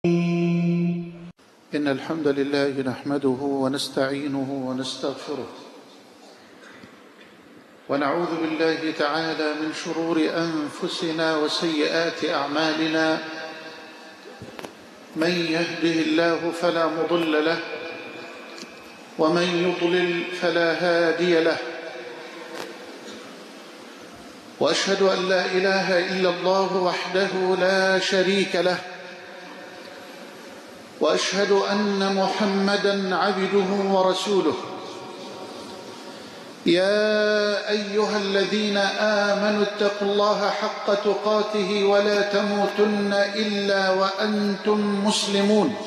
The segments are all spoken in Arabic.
إن الحمد لله نحمده ونستعينه ونستغفره ونعوذ بالله تعالى من شرور أنفسنا وسيئات أعمالنا. من يهده الله فلا مضل له ومن يضلل فلا هادي له، وأشهد أن لا إله إلا الله وحده لا شريك له، وأشهد أن محمدًا عبده ورسوله. يا أيها الذين آمنوا اتقوا الله حق تقاته ولا تموتن إلا وأنتم مسلمون.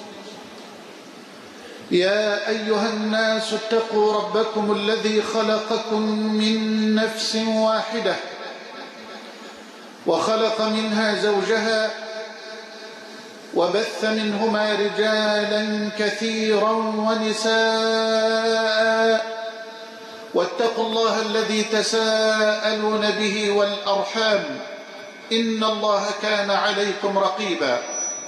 يا أيها الناس اتقوا ربكم الذي خلقكم من نفس واحدة وخلق منها زوجها وبث منهما رجالا كثيرا ونساء، واتقوا الله الذي تساءلون به والأرحام إن الله كان عليكم رقيبا.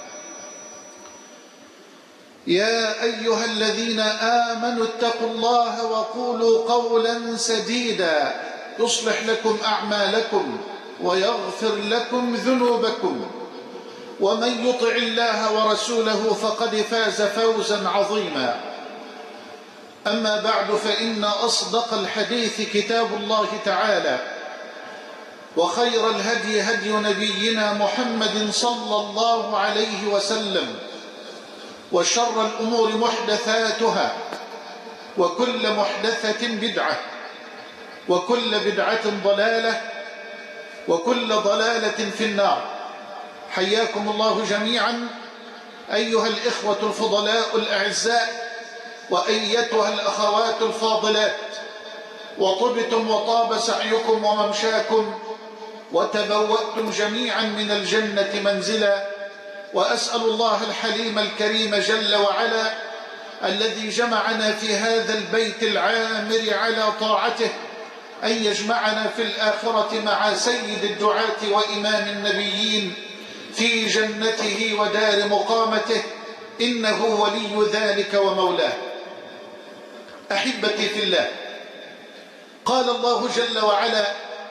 يا أيها الذين آمنوا اتقوا الله وقولوا قولا سديدا يصلح لكم أعمالكم ويغفر لكم ذنوبكم، ومن يطع الله ورسوله فقد فاز فوزا عظيما. أما بعد، فإن أصدق الحديث كتاب الله تعالى، وخير الهدي هدي نبينا محمد صلى الله عليه وسلم، وشر الأمور محدثاتها، وكل محدثة بدعة، وكل بدعة ضلالة، وكل ضلالة في النار. حياكم الله جميعا أيها الإخوة الفضلاء الأعزاء، وأيتها الأخوات الفاضلات، وطبتم وطاب سعيكم وممشاكم، وتبوأتم جميعا من الجنة منزلا. وأسأل الله الحليم الكريم جل وعلا الذي جمعنا في هذا البيت العامر على طاعته أن يجمعنا في الآخرة مع سيد الدعاة وإمام النبيين في جنته ودار مقامته، إنه ولي ذلك ومولاه. أحبتي في الله، قال الله جل وعلا: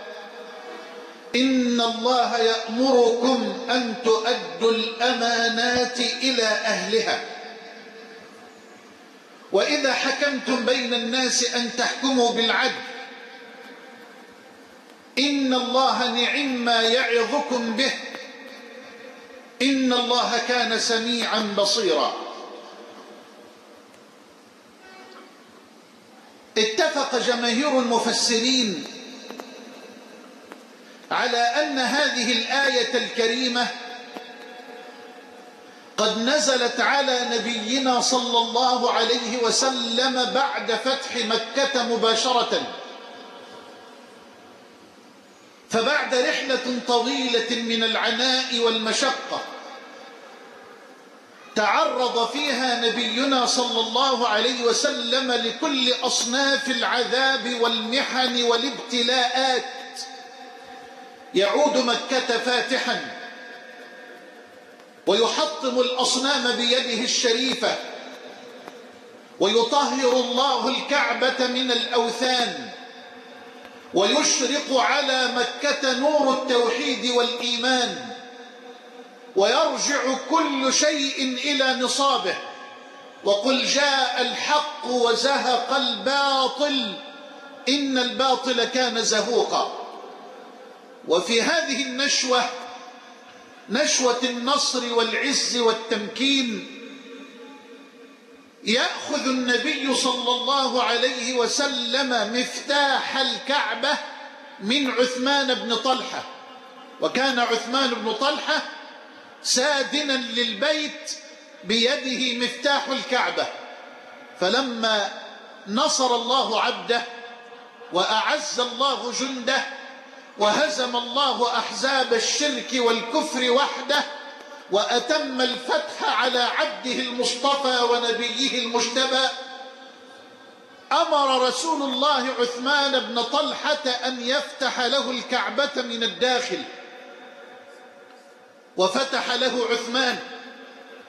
إن الله يأمركم أن تؤدوا الأمانات إلى أهلها، وإذا حكمتم بين الناس أن تحكموا بالعدل، إن الله نعما يعظكم به، إن الله كان سميعا بصيرا. اتفق جماهير المفسرين على أن هذه الآية الكريمة قد نزلت على نبينا صلى الله عليه وسلم بعد فتح مكة مباشرة، فبعد رحلة طويلة من العناء والمشقة تعرض فيها نبينا صلى الله عليه وسلم لكل أصناف العذاب والمحن والابتلاءات. يعود مكة فاتحا ويحطم الأصنام بيده الشريفة، ويطهر الله الكعبة من الأوثان، ويشرق على مكة نور التوحيد والإيمان، ويرجع كل شيء إلى نصابه. وقل جاء الحق وزهق الباطل إن الباطل كان زهوقا. وفي هذه النشوة، نشوة النصر والعز والتمكين، يأخذ النبي صلى الله عليه وسلم مفتاح الكعبة من عثمان بن طلحة، وكان عثمان بن طلحة سادنا للبيت بيده مفتاح الكعبة. فلما نصر الله عبده وأعز الله جنده وهزم الله أحزاب الشرك والكفر وحده، وأتم الفتح على عبده المصطفى ونبيه المجتبى، أمر رسول الله عثمان بن طلحة أن يفتح له الكعبة من الداخل، وفتح له عثمان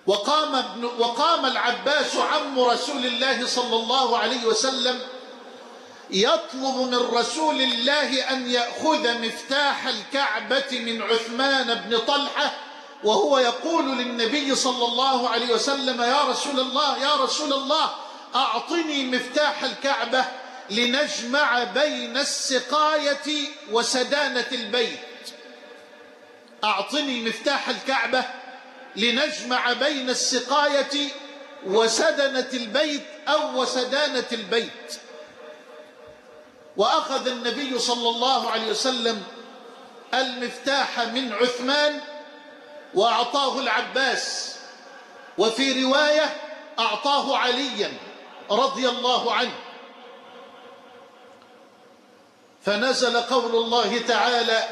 وقام العباس عم رسول الله صلى الله عليه وسلم يطلب من رسول الله أن يأخذ مفتاح الكعبة من عثمان بن طلحة، وهو يقول للنبي صلى الله عليه وسلم: يا رسول الله يا رسول الله، أعطني مفتاح الكعبة لنجمع بين السقاية وسدانة البيت. أعطني مفتاح الكعبة لنجمع بين السقاية وسدنة البيت أو وسدانة البيت. وأخذ النبي صلى الله عليه وسلم المفتاح من عثمان وأعطاه العباس، وفي رواية أعطاه عليا رضي الله عنه. فنزل قول الله تعالى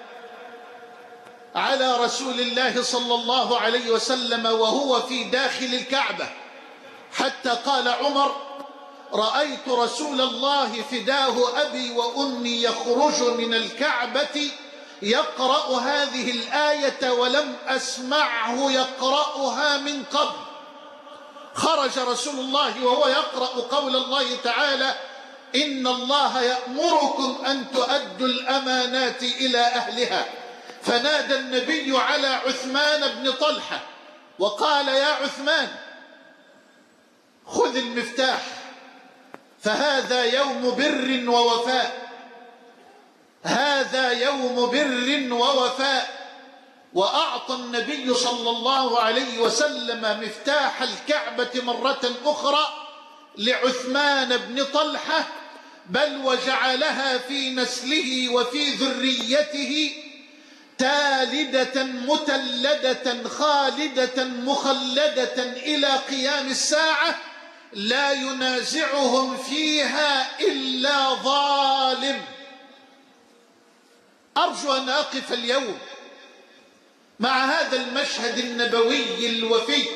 على رسول الله صلى الله عليه وسلم وهو في داخل الكعبة، حتى قال عمر: رأيت رسول الله فداه أبي وأمي يخرج من الكعبة يقرأ هذه الآية ولم أسمعه يقرأها من قبل. خرج رسول الله وهو يقرأ قول الله تعالى: إن الله يأمركم أن تؤدوا الأمانات إلى أهلها. فنادى النبي على عثمان بن طلحة وقال: يا عثمان، خذ المفتاح، فهذا يوم بر ووفاء، هذا يوم بر ووفاء. وأعطى النبي صلى الله عليه وسلم مفتاح الكعبة مرة أخرى لعثمان بن طلحة، بل وجعلها في نسله وفي ذريته تالدة متلدة خالدة مخلدة إلى قيام الساعة، لا ينازعهم فيها إلا ظالم. أرجو أن أقف اليوم مع هذا المشهد النبوي الوفي،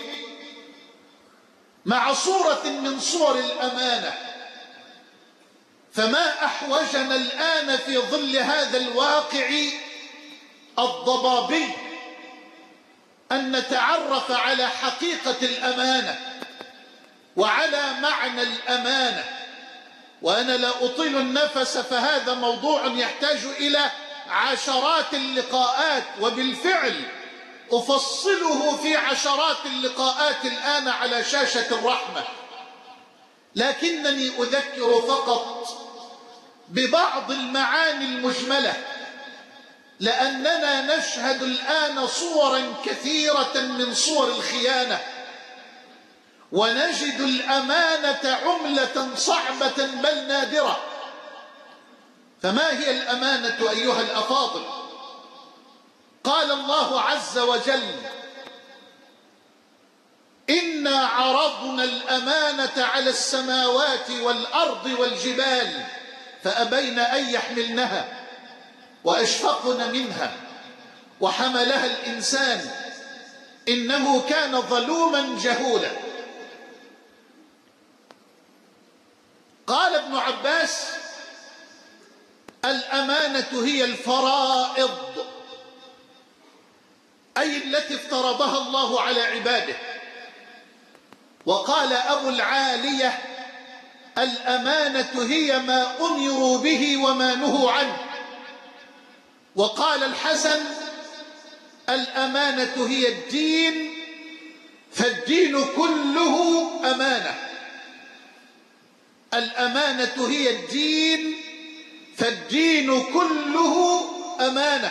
مع صورة من صور الأمانة. فما أحوجنا الآن في ظل هذا الواقع الضبابي أن نتعرف على حقيقة الأمانة وعلى معنى الأمانة. وأنا لا أطيل النفس، فهذا موضوع يحتاج إلى عشرات اللقاءات، وبالفعل أفصله في عشرات اللقاءات الآن على شاشة الرحمة، لكنني أذكر فقط ببعض المعاني المجملة، لأننا نشهد الآن صورا كثيرة من صور الخيانة، ونجد الأمانة عملة صعبة بل نادرة. فما هي الأمانة أيها الأفاضل؟ قال الله عز وجل: إنا عرضنا الأمانة على السماوات والأرض والجبال فأبين أن يحملنها وأشفقن منها وحملها الإنسان إنه كان ظلوما جهولا. قال ابن عباس: الأمانة هي الفرائض، أي التي افترضها الله على عباده. وقال أبو العالية: الأمانة هي ما أمروا به وما نهوا عنه. وقال الحسن: الأمانة هي الدين، فالدين كله أمانة. الأمانة هي الدين، فالدين كله أمانة.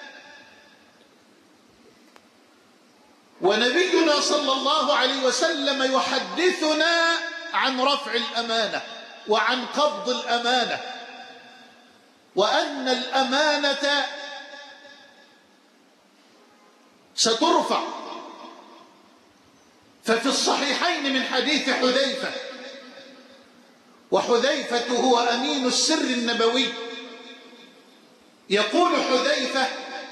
ونبينا صلى الله عليه وسلم يحدثنا عن رفع الأمانة وعن قبض الأمانة، وأن الأمانة سترفع. ففي الصحيحين من حديث حذيفة، وحذيفة هو أمين السر النبوي، يقول حذيفة: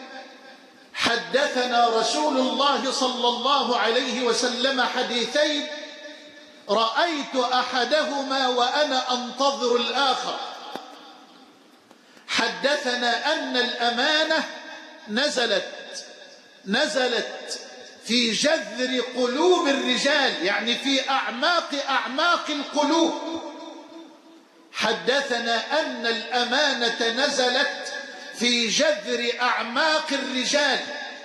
حدثنا رسول الله صلى الله عليه وسلم حديثين رأيت أحدهما وأنا أنتظر الآخر. حدثنا أن الأمانة نزلت في جذر قلوب الرجال، يعني في أعماق القلوب. حدثنا أن الأمانة نزلت في جذر أعماق الرجال،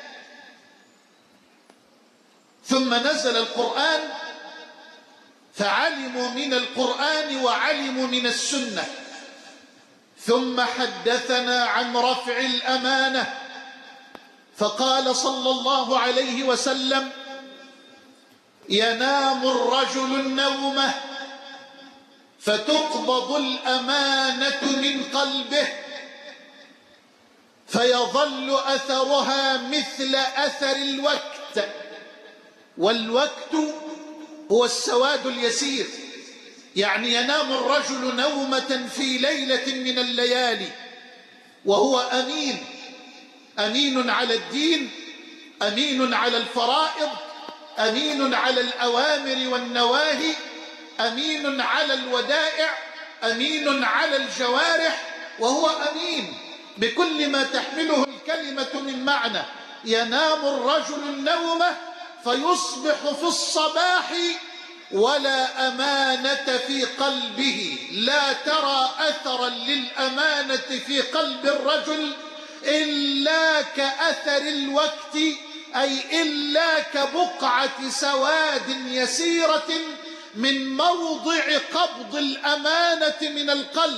ثم نزل القرآن فعلموا من القرآن وعلموا من السنة، ثم حدثنا عن رفع الأمانة، فقال صلى الله عليه وسلم: ينام الرجل النومة فتقبض الأمانة من قلبه فيظل أثرها مثل أثر الوقت، والوقت هو السواد اليسير، يعني ينام الرجل نومة في ليلة من الليالي وهو أمين، أمين على الدين، أمين على الفرائض، أمين على الأوامر والنواهي، أمين على الودائع، أمين على الجوارح، وهو أمين بكل ما تحمله الكلمة من معنى. ينام الرجل النومة فيصبح في الصباح ولا أمانة في قلبه، لا ترى أثرا للأمانة في قلب الرجل إلا كأثر الوقت، أي إلا كبقعة سواد يسيرة من موضع قبض الأمانة من القلب.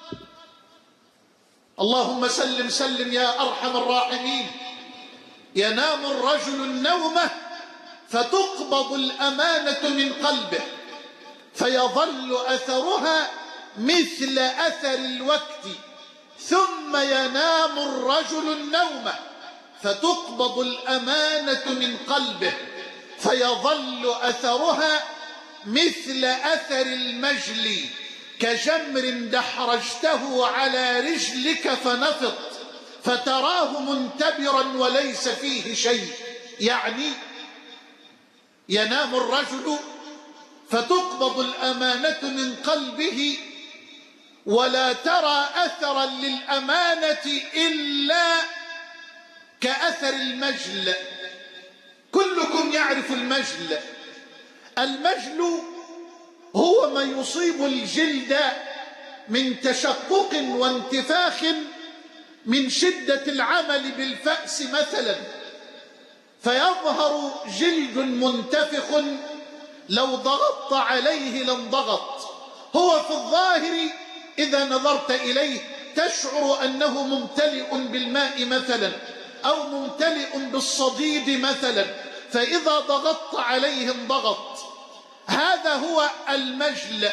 اللهم سلم سلم يا أرحم الراحمين. ينام الرجل النومة فتقبض الأمانة من قلبه فيظل أثرها مثل أثر الوقت، ثم ينام الرجل النومة فتقبض الأمانة من قلبه فيظل أثرها مثل أثر المجل، كجمر دحرجته على رجلك فنفط فتراه منتبرا وليس فيه شيء. يعني ينام الرجل فتقبض الأمانة من قلبه ولا ترى أثرا للأمانة إلا كأثر المجل. كلكم يعرف المجل. المجل هو ما يصيب الجلد من تشقق وانتفاخ من شدة العمل بالفأس مثلا، فيظهر جلد منتفخ لو ضغطت عليه لانضغط. هو في الظاهر إذا نظرت إليه تشعر أنه ممتلئ بالماء مثلا أو ممتلئ بالصديد مثلا، فإذا ضغطت عليه انضغط. هذا هو المجل،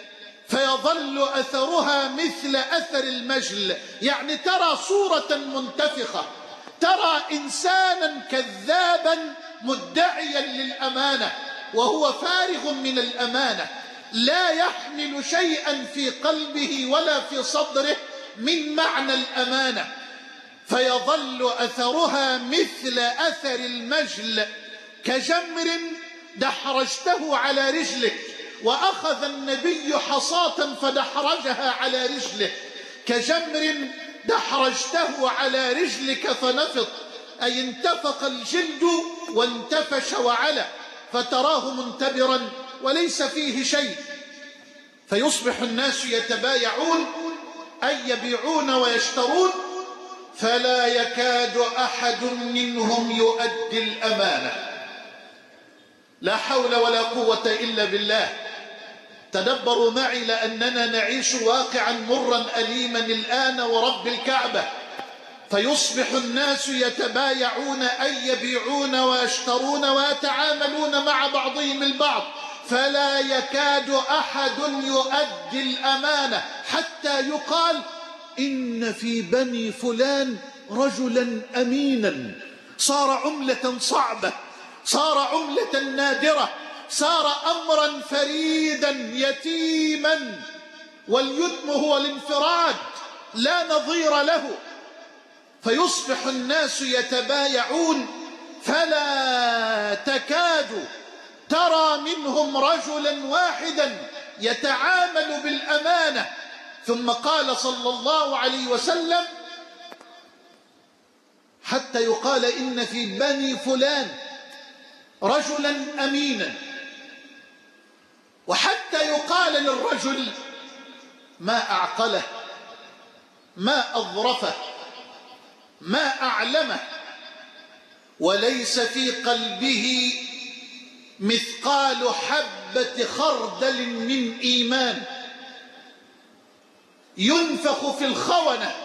فيظل أثرها مثل أثر المجل، يعني ترى صورة منتفخة، ترى إنسانا كذابا مدعيا للأمانة وهو فارغ من الأمانة، لا يحمل شيئا في قلبه ولا في صدره من معنى الأمانة، فيظل أثرها مثل أثر المجل، كجمر دحرجته على رجلك. وأخذ النبي حصاة فدحرجها على رجله، كجمر دحرجته على رجلك فنفط، أي انتفق الجلد وانتفش وعلى، فتراه منتبرا وليس فيه شيء. فيصبح الناس يتبايعون أي يبيعون ويشترون، فلا يكاد أحد منهم يؤدي الأمانة. لا حول ولا قوة إلا بالله. تدبروا معي لأننا نعيش واقعا مرا أليما الآن ورب الكعبة. فيصبح الناس يتبايعون أي يبيعون ويشترون ويتعاملون مع بعضهم البعض، فلا يكاد أحد يؤدي الأمانة، حتى يقال إن في بني فلان رجلا أمينا، صار عملة صعبة، صار عملة نادرة، صار أمرا فريدا يتيما، واليتم هو الانفراد لا نظير له. فيصبح الناس يتبايعون فلا تكاد ترى منهم رجلا واحدا يتعامل بالأمانة. ثم قال صلى الله عليه وسلم حتى يقال إن في بني فلان رجلا أمينا، وحتى يقال للرجل ما أعقله، ما أظرفه، ما أعلمه، وليس في قلبه مثقال حبة خردل من إيمان، ينفخ في الخونة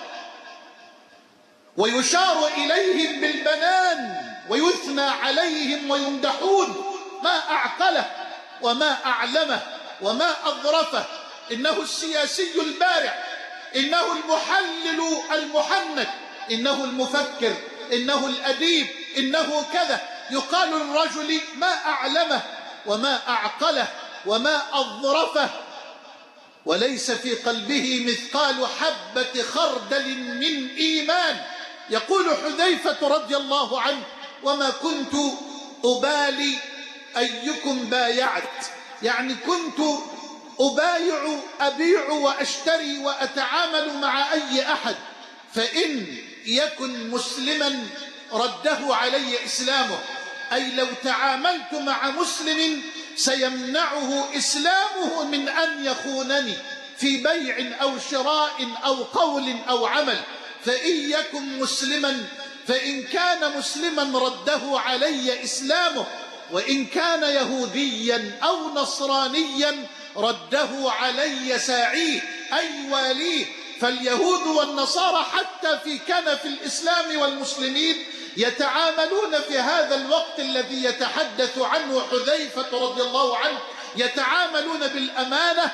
ويشار إليهم بالبنان ويثنى عليهم ويمدحون. ما أعقله وما أعلمه وما أظرفه. إنه السياسي البارع، إنه المحلل المحنك، إنه المفكر، إنه الأديب، إنه كذا. يقال للرجل ما أعلمه وما أعقله وما أظرفه، وليس في قلبه مثقال حبة خردل من إيمان. يقول حذيفة رضي الله عنه: وما كنت أبالي أيكم بايعت، يعني كنت أبايع، أبيع وأشتري وأتعامل مع أي أحد، فإن يكن مسلما رده علي إسلامه، أي لو تعاملت مع مسلم سيمنعه إسلامه من أن يخونني في بيع أو شراء أو قول أو عمل. فإن يكن مسلما، فإن كان مسلما رده علي إسلامه، وإن كان يهوديا أو نصرانيا رده علي ساعيه أي واليه. فاليهود والنصارى حتى في كنف الإسلام والمسلمين يتعاملون في هذا الوقت الذي يتحدث عنه حذيفة رضي الله عنه، يتعاملون بالأمانة،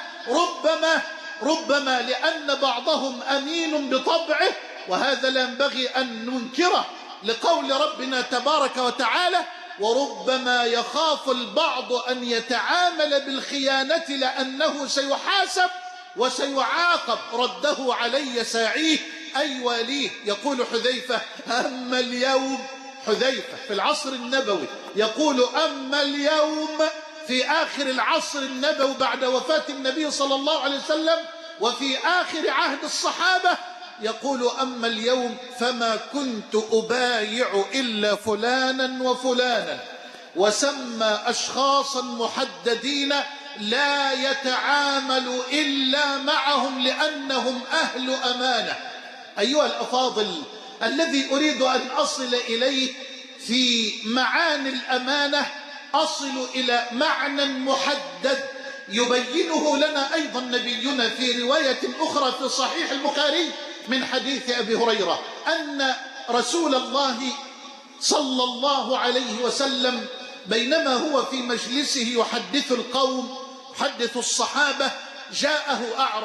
ربما لأن بعضهم أمين بطبعه، وهذا لا ينبغي أن ننكره لقول ربنا تبارك وتعالى: وربما يخاف البعض أن يتعامل بالخيانة لأنه سيحاسب وسيعاقب، رده علي ساعيه أي واليه. يقول حذيفة: أما اليوم، حذيفة في العصر النبوي يقول: أما اليوم في آخر العصر النبوي بعد وفاة النبي صلى الله عليه وسلم وفي آخر عهد الصحابة، يقول: أما اليوم فما كنت أبايع إلا فلانا وفلانا، وسمى أشخاصا محددين لا يتعامل إلا معهم لأنهم أهل أمانة. أيها الأفاضل، الذي أريد أن أصل إليه في معاني الأمانة، أصل إلى معنى محدد يبينه لنا أيضا نبينا في رواية أخرى في صحيح البخاري من حديث أبي هريرة أن رسول الله صلى الله عليه وسلم بينما هو في مجلسه يحدث القوم، يحدث الصحابة، جاءه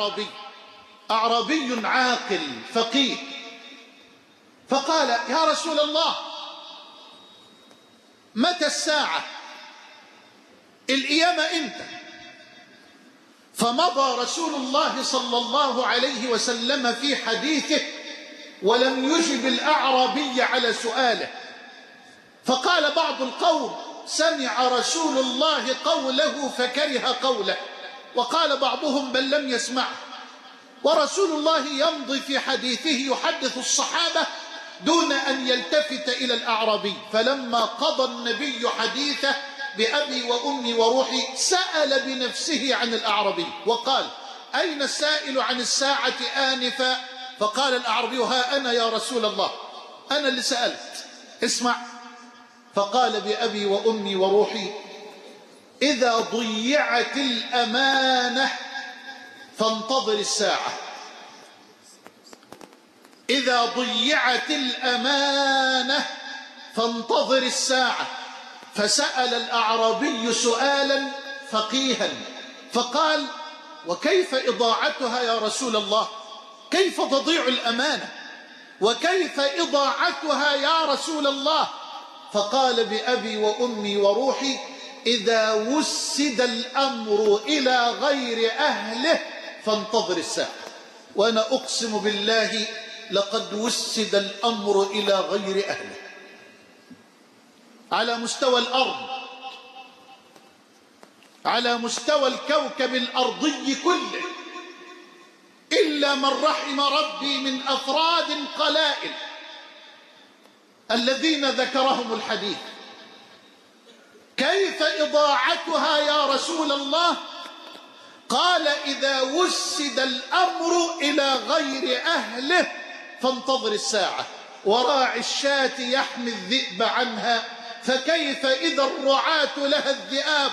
أعرابي عاقل فقيه، فقال: يا رسول الله، متى الساعة؟ القيامة إمتى؟ فمضى رسول الله صلى الله عليه وسلم في حديثه ولم يجب الأعرابي على سؤاله. فقال بعض القوم: سمع رسول الله قوله فكره قوله، وقال بعضهم: بل لم يسمعه. ورسول الله يمضي في حديثه يحدث الصحابة دون أن يلتفت إلى الأعرابي. فلما قضى النبي حديثه بأبي وأمي وروحي سأل بنفسه عن الأعرابي وقال: أين السائل عن الساعة آنفا؟ فقال الأعرابي: ها أنا يا رسول الله، أنا اللي سألت. اسمع. فقال: بأبي وأمي وروحي، إذا ضيعت الأمانة فانتظر الساعة. إذا ضيعت الأمانة فانتظر الساعة. فسأل الأعرابي سؤالا فقيها فقال: وكيف إضاعتها يا رسول الله؟ كيف تضيع الأمانة؟ وكيف إضاعتها يا رسول الله؟ فقال: بأبي وأمي وروحي، إذا وسد الأمر إلى غير أهله فانتظر الساعة. وأنا أقسم بالله لقد وسد الأمر إلى غير أهله على مستوى الأرض، على مستوى الكوكب الأرضي كله، إلا من رحم ربي من أفراد قلائل الذين ذكرهم الحديث. فكيف إضاعتها يا رسول الله؟ قال إذا وسد الأمر إلى غير أهله فانتظر الساعة، وراعي الشاة يحمي الذئب عنها فكيف إذا الرعاة لها الذئاب.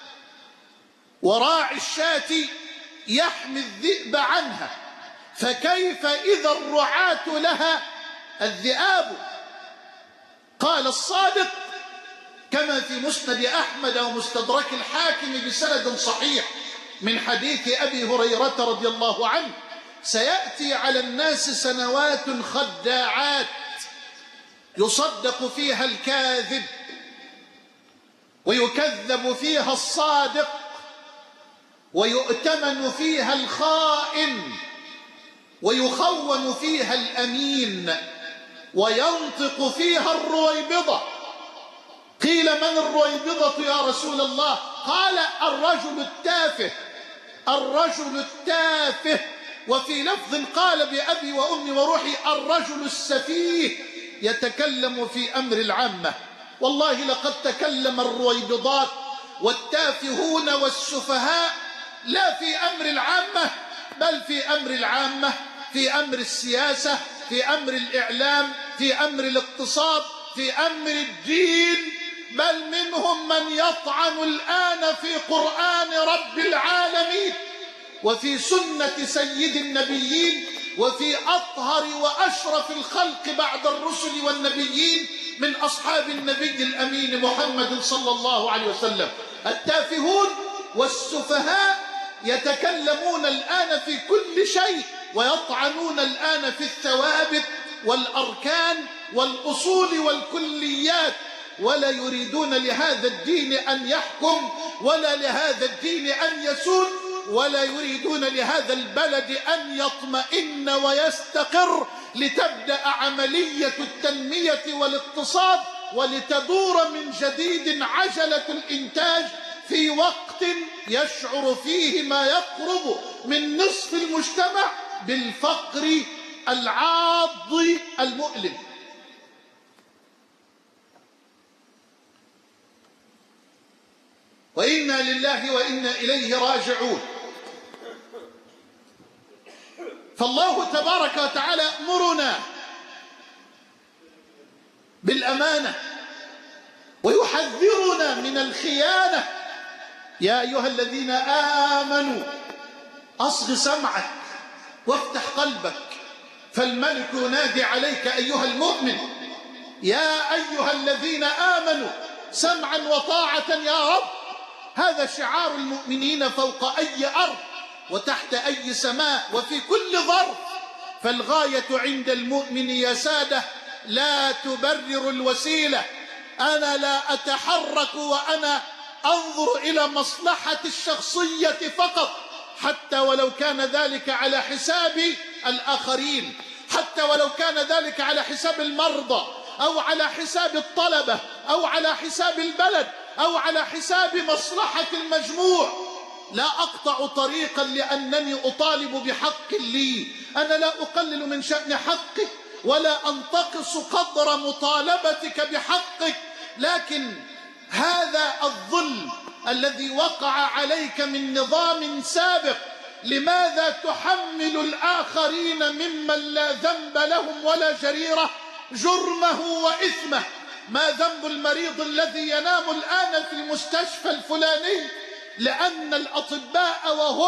وراعي الشاة يحمي الذئب عنها فكيف إذا الرعاة لها الذئاب. قال الصادق كما في مسند أحمد ومستدرك الحاكم بسند صحيح من حديث أبي هريرة رضي الله عنه: سيأتي على الناس سنوات خداعات يصدق فيها الكاذب ويكذب فيها الصادق ويؤتمن فيها الخائن ويخون فيها الأمين وينطق فيها الرويبضة. قيل من الرويبضة يا رسول الله؟ قال الرجل التافه، الرجل التافه. وفي لفظ قال بأبي وأمي وروحي الرجل السفيه يتكلم في أمر العامة. والله لقد تكلم الرويبضات والتافهون والسفهاء لا في أمر العامة بل في أمر العامة، في أمر السياسة، في أمر الإعلام، في أمر الاقتصاد، في أمر الدين. بل منهم من يطعن الآن في قرآن رب العالمين وفي سنة سيد النبيين وفي أطهر وأشرف الخلق بعد الرسل والنبيين من أصحاب النبي الأمين محمد صلى الله عليه وسلم. التافهون والسفهاء يتكلمون الآن في كل شيء ويطعنون الآن في الثوابت والأركان والأصول والكليات، ولا يريدون لهذا الدين أن يحكم ولا لهذا الدين أن يسود، ولا يريدون لهذا البلد أن يطمئن ويستقر لتبدأ عملية التنمية والاقتصاد ولتدور من جديد عجلة الإنتاج في وقت يشعر فيه ما يقرب من نصف المجتمع بالفقر العاض المؤلم. وإنا لله وإنا إليه راجعون. فالله تبارك وتعالى يأمرنا بالأمانة ويحذرنا من الخيانة. يا أيها الذين آمنوا أصغ سمعك وافتح قلبك فالملك ينادي عليك أيها المؤمن. يا أيها الذين آمنوا سمعا وطاعة يا رب. هذا شعار المؤمنين فوق أي أرض وتحت أي سماء وفي كل ظرف. فالغاية عند المؤمن يا سادة لا تبرر الوسيلة. أنا لا أتحرك وأنا أنظر إلى مصلحتي الشخصية فقط، حتى ولو كان ذلك على حساب الآخرين، حتى ولو كان ذلك على حساب المرضى أو على حساب الطلبة أو على حساب البلد أو على حساب مصلحة المجموع. لا أقطع طريقا لأنني أطالب بحق لي. أنا لا أقلل من شأن حقك ولا أنتقص قدر مطالبتك بحقك، لكن هذا الظلم الذي وقع عليك من نظام سابق لماذا تحمل الآخرين ممن لا ذنب لهم ولا جريرة جرمه وإثمه؟ ما ذنب المريض الذي ينام الآن في المستشفى الفلاني لأن الأطباء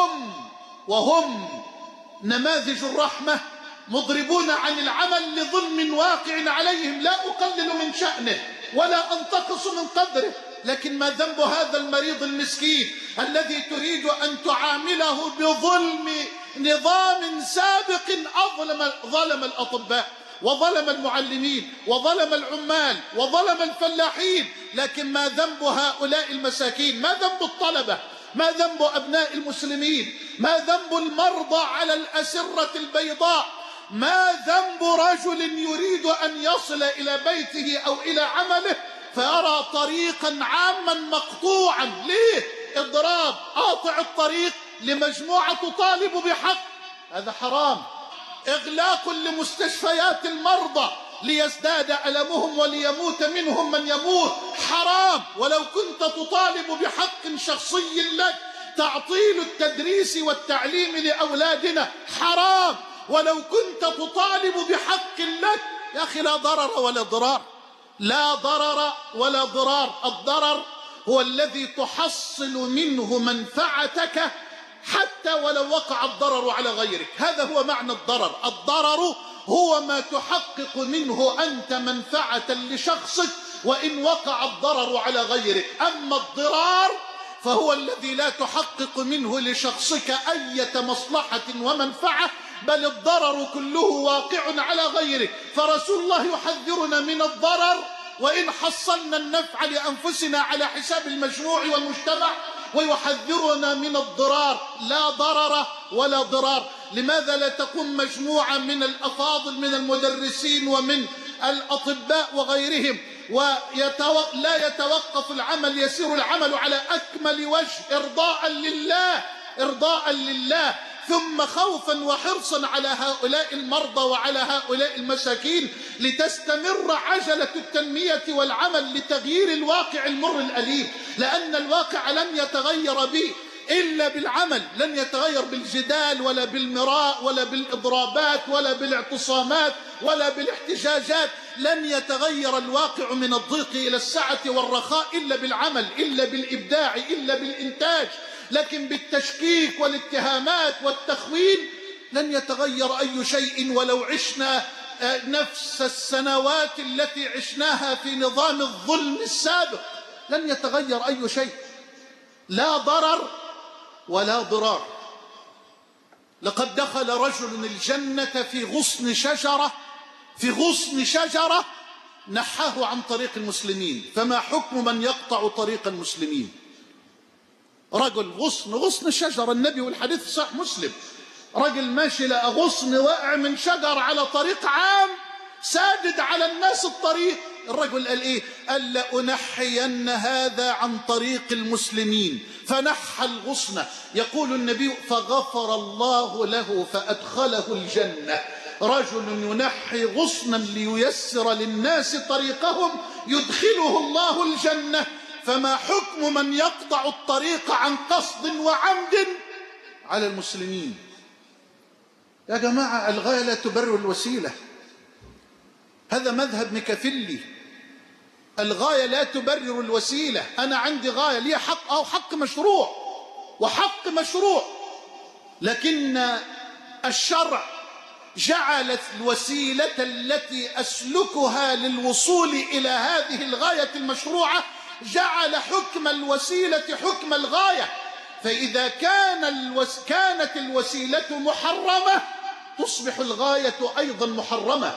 وهم نماذج الرحمة مضربون عن العمل لظلم واقع عليهم؟ لا أقلل من شأنه ولا أنتقص من قدره، لكن ما ذنب هذا المريض المسكين الذي تريد أن تعامله بظلم نظام سابق ظلم الأطباء وظلم المعلمين وظلم العمال وظلم الفلاحين؟ لكن ما ذنب هؤلاء المساكين؟ ما ذنب الطلبة؟ ما ذنب أبناء المسلمين؟ ما ذنب المرضى على الأسرة البيضاء؟ ما ذنب رجل يريد أن يصل إلى بيته أو إلى عمله فيرى طريقا عاما مقطوعا؟ ليه؟ إضراب، قاطع الطريق لمجموعة تطالب بحق، هذا حرام. إغلاق لمستشفيات المرضى ليزداد ألمهم وليموت منهم من يموت. حرام. ولو كنت تطالب بحق شخصي لك تعطيل التدريس والتعليم لأولادنا، حرام. ولو كنت تطالب بحق لك يا أخي لا ضرر ولا ضرار، لا ضرر ولا ضرار. الضرر هو الذي تحصل منه منفعتك حتى ولو وقع الضرر على غيرك، هذا هو معنى الضرر. الضرر هو ما تحقق منه أنت منفعة لشخصك وإن وقع الضرر على غيرك. أما الضرار فهو الذي لا تحقق منه لشخصك أي مصلحة ومنفعة، بل الضرر كله واقع على غيرك. فرسول الله يحذرنا من الضرر وإن حصلنا النفع لأنفسنا على حساب المجموع والمجتمع، ويحذرنا من الضرار، لا ضرر ولا ضرار. لماذا لا تكون مجموعة من الأفاضل من المدرسين ومن الأطباء وغيرهم ولا يتوقف العمل، يسير العمل على أكمل وجه إرضاء لله، ثم خوفا وحرصا على هؤلاء المرضى وعلى هؤلاء المساكين لتستمر عجلة التنمية والعمل لتغيير الواقع المر الأليم. لأن الواقع لن يتغير به إلا بالعمل، لن يتغير بالجدال ولا بالمراء ولا بالإضرابات ولا بالاعتصامات ولا بالاحتجاجات. لن يتغير الواقع من الضيق إلى السعة والرخاء إلا بالعمل، إلا بالإبداع، إلا بالإنتاج. لكن بالتشكيك والاتهامات والتخوين لن يتغير أي شيء ولو عشنا نفس السنوات التي عشناها في نظام الظلم السابق، لن يتغير أي شيء. لا ضرر ولا ضرار. لقد دخل رجل الجنة في غصن شجرة نحاه عن طريق المسلمين، فما حكم من يقطع طريق المسلمين؟ رجل غصن الشجرة، النبي والحديث في صحيح مسلم، رجل ماشي لقى غصن واقع من شجر على طريق عام سادد على الناس الطريق. الرجل قال ايه؟ قال لأنحين هذا عن طريق المسلمين، فنحى الغصن. يقول النبي فغفر الله له فأدخله الجنة. رجل ينحي غصنا لييسر للناس طريقهم يدخله الله الجنة. فما حكم من يقطع الطريق عن قصد وعمد على المسلمين؟ يا جماعة الغاية لا تبرر الوسيلة، هذا مذهب ميكافيلي. الغاية لا تبرر الوسيلة. أنا عندي غاية لي حق أو حق مشروع وحق مشروع، لكن الشرع جعل الوسيلة التي أسلكها للوصول إلى هذه الغاية المشروعة جعل حكم الوسيلة حكم الغاية. فإذا كانت الوسيلة محرمة تصبح الغاية أيضا محرمة.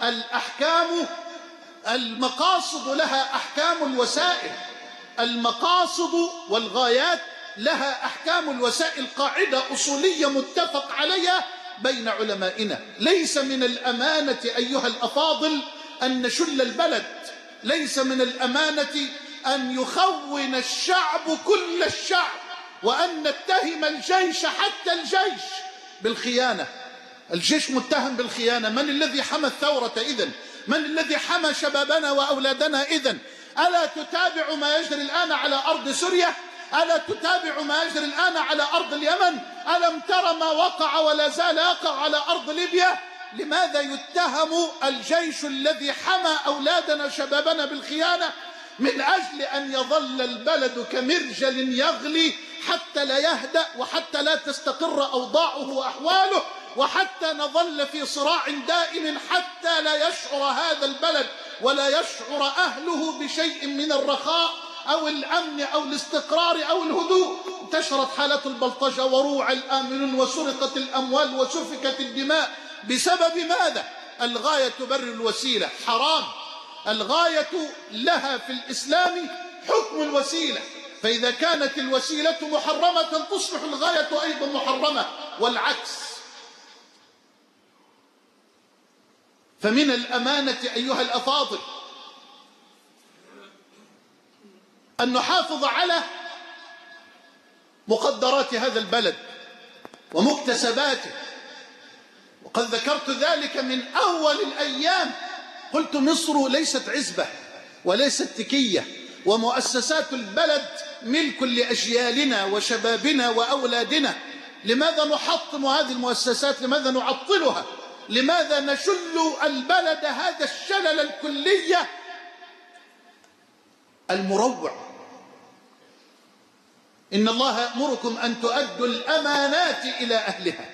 المقاصد لها أحكام الوسائل، المقاصد والغايات لها أحكام الوسائل، قاعدة أصولية متفق عليها بين علمائنا. ليس من الأمانة أيها الأفاضل أن نشل البلد، ليس من الأمانة أن يخون الشعب كل الشعب، وأن نتهم الجيش حتى الجيش بالخيانة. الجيش متهم بالخيانة. من الذي حمى الثورة إذن؟ من الذي حمى شبابنا وأولادنا إذن؟ ألا تتابع ما يجري الآن على أرض سوريا؟ ألا تتابع ما يجري الآن على أرض اليمن؟ ألم تر ما وقع ولا زال يقع على أرض ليبيا؟ لماذا يتهم الجيش الذي حمى أولادنا شبابنا بالخيانة؟ من أجل أن يظل البلد كمرجل يغلي حتى لا يهدأ، وحتى لا تستقر أوضاعه وأحواله، وحتى نظل في صراع دائم حتى لا يشعر هذا البلد ولا يشعر أهله بشيء من الرخاء أو الأمن أو الاستقرار أو الهدوء. انتشرت حالة البلطجة وروع الآمنون وسرقت الأموال وسفكت الدماء. بسبب ماذا؟ الغاية تبرر الوسيلة. حرام. الغاية لها في الإسلام حكم الوسيلة، فإذا كانت الوسيلة محرمة تصبح الغاية أيضا محرمة والعكس. فمن الأمانة أيها الأفاضل أن نحافظ على مقدرات هذا البلد ومكتسباته. وقد ذكرت ذلك من أول الأيام قلت مصر ليست عزبة وليست تكية، ومؤسسات البلد ملك لأجيالنا وشبابنا وأولادنا. لماذا نحطم هذه المؤسسات؟ لماذا نعطلها؟ لماذا نشل البلد هذا الشلل الكلية المروع؟ إن الله يأمركم أن تؤدوا الأمانات إلى أهلها.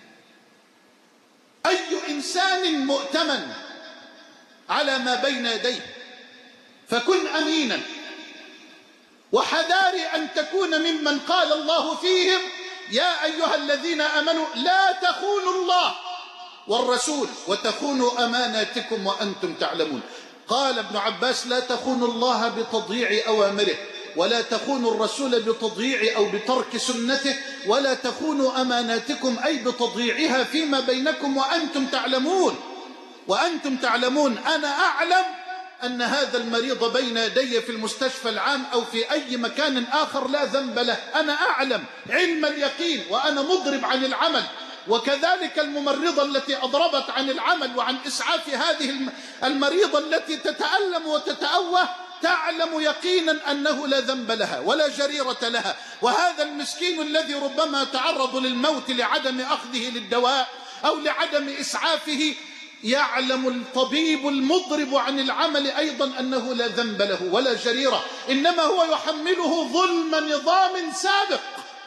أي إنسان مؤتمن على ما بين يديه، فكن أمينا، وحذار أن تكون ممن قال الله فيهم يا أيها الذين آمنوا لا تخونوا الله والرسول وتخونوا أماناتكم وأنتم تعلمون. قال ابن عباس لا تخونوا الله بتضييع أوامره، ولا تخونوا الرسول بتضييع أو بترك سنته، ولا تخونوا أماناتكم أي بتضييعها فيما بينكم وأنتم تعلمون. وأنتم تعلمون، أنا أعلم أن هذا المريض بين يدي في المستشفى العام أو في أي مكان آخر لا ذنب له، أنا أعلم علم اليقين وأنا مضرب عن العمل. وكذلك الممرضة التي أضربت عن العمل وعن إسعاف هذه المريضة التي تتألم وتتأوه تعلم يقينا أنه لا ذنب لها ولا جريرة لها. وهذا المسكين الذي ربما تعرض للموت لعدم أخذه للدواء أو لعدم إسعافه يعلم الطبيب المضرب عن العمل أيضا أنه لا ذنب له ولا جريرة، إنما هو يحمله ظلم نظام سابق،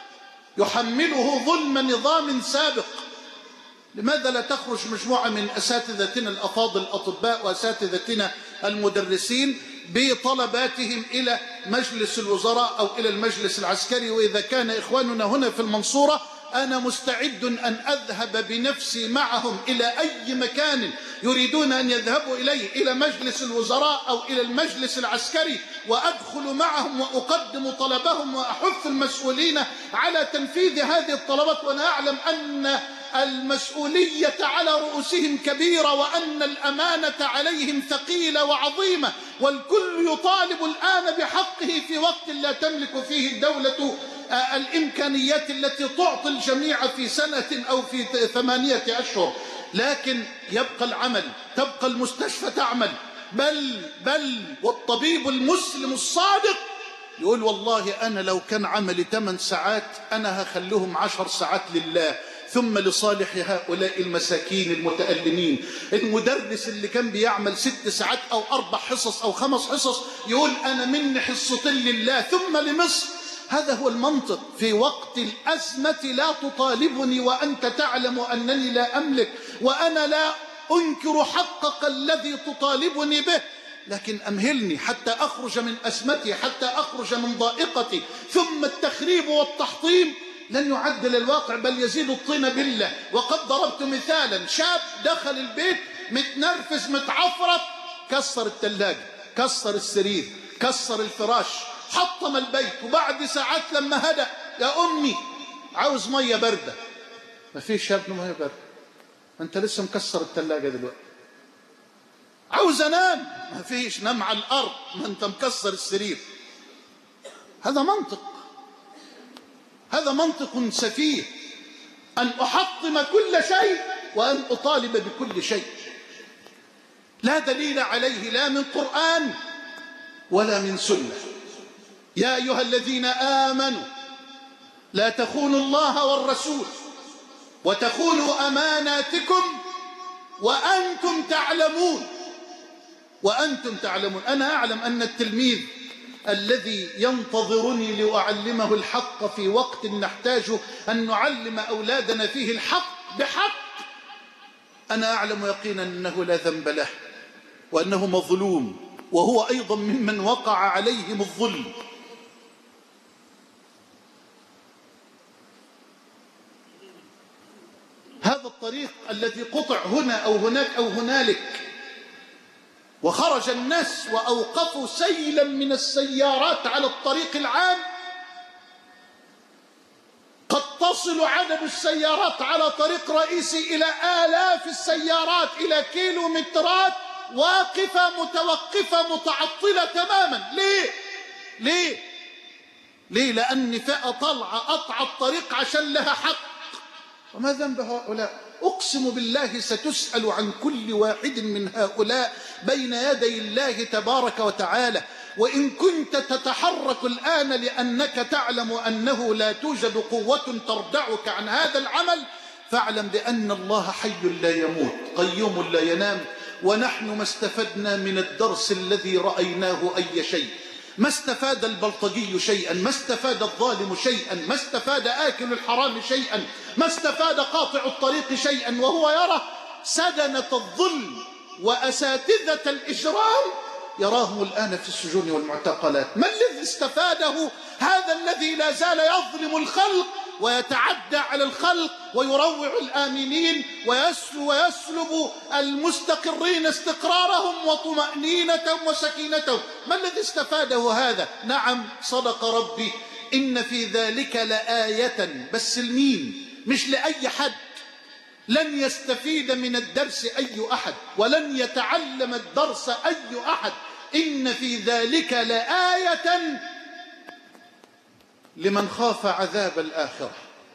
يحمله ظلم نظام سابق. لماذا لا تخرج مجموعة من أساتذتنا الأفاضل الأطباء وأساتذتنا المدرسين بطلباتهم إلى مجلس الوزراء أو إلى المجلس العسكري؟ وإذا كان إخواننا هنا في المنصورة أنا مستعد أن أذهب بنفسي معهم إلى أي مكان يريدون أن يذهبوا إليه، إلى مجلس الوزراء أو إلى المجلس العسكري، وأدخل معهم وأقدم طلبهم وأحث المسؤولين على تنفيذ هذه الطلبات، وأنا أعلم أن المسؤولية على رؤوسهم كبيرة وأن الأمانة عليهم ثقيلة وعظيمة، والكل يطالب الآن بحقه في وقت لا تملك فيه الدولة الإمكانيات التي تعطي الجميع في سنة أو في 8 أشهر. لكن يبقى العمل، تبقى المستشفى تعمل، بل والطبيب المسلم الصادق يقول والله أنا لو كان عملي 8 ساعات أنا هخليهم 10 ساعات لله ثم لصالح هؤلاء المساكين المتألمين. المدرس اللي كان بيعمل 6 ساعات أو 4 حصص أو 5 حصص يقول أنا مني حصتين لله ثم لمصر. هذا هو المنطق. في وقت الأزمة لا تطالبني وأنت تعلم أنني لا أملك، وأنا لا أنكر حقك الذي تطالبني به، لكن أمهلني حتى أخرج من أزمتي، حتى أخرج من ضائقتي. ثم التخريب والتحطيم لن يعدل الواقع بل يزيد الطين بلة. وقد ضربت مثالا، شاب دخل البيت متنرفز متعفرت، كسر الثلاجة، كسر السرير، كسر الفراش، حطم البيت، وبعد ساعات لما هدأ يا أمي عاوز مية باردة. ما فيش يا ابني مية باردة، أنت لسه مكسر الثلاجة دلوقتي. عاوز أنام، ما فيش، نام على الأرض، ما أنت مكسر السرير. هذا منطق، هذا منطق سفيه، أن أحطم كل شيء وأن أطالب بكل شيء. لا دليل عليه لا من قرآن ولا من سنة. يا أيها الذين آمنوا لا تخونوا الله والرسول وتخونوا أماناتكم وأنتم تعلمون. وأنتم تعلمون. أنا أعلم أن التلميذ الذي ينتظرني لأعلمه الحق في وقت نحتاج أن نعلم أولادنا فيه الحق بحق، أنا أعلم يقينا أنه لا ذنب له وأنه مظلوم، وهو أيضا ممن وقع عليهم الظلم. هذا الطريق الذي قطع هنا أو هناك أو هنالك، وخرج الناس وأوقفوا سيلا من السيارات على الطريق العام، قد تصل عدد السيارات على طريق رئيسي إلى آلاف السيارات، إلى كيلومترات واقفة متوقفة متعطلة تماما. ليه؟ لأن فئة طلعة قطع الطريق عشان لها حق. وما ذنب هؤلاء؟ أقسم بالله ستسأل عن كل واحد من هؤلاء بين يدي الله تبارك وتعالى. وإن كنت تتحرك الآن لأنك تعلم أنه لا توجد قوة تردعك عن هذا العمل، فاعلم بأن الله حي لا يموت قيوم لا ينام. ونحن ما استفدنا من الدرس الذي رأيناه أي شيء. ما استفاد البلطجي شيئا، ما استفاد الظالم شيئا، ما استفاد آكل الحرام شيئا، ما استفاد قاطع الطريق شيئا، وهو يرى سدنة الظلم وأساتذة الإجرام يراهم الآن في السجون والمعتقلات. ما الذي استفاده هذا الذي لا زال يظلم الخلق ويتعدى على الخلق ويروع الآمنين ويسلب المستقرين استقرارهم وطمأنينتهم وسكينتهم؟ ما الذي استفاده هذا؟ نعم صدق ربي، إن في ذلك لآية، بس لمين؟ مش لأي حد. لن يستفيد من الدرس أي أحد، ولن يتعلم الدرس أي أحد. إن في ذلك لآية لمن خاف عذاب الآخرة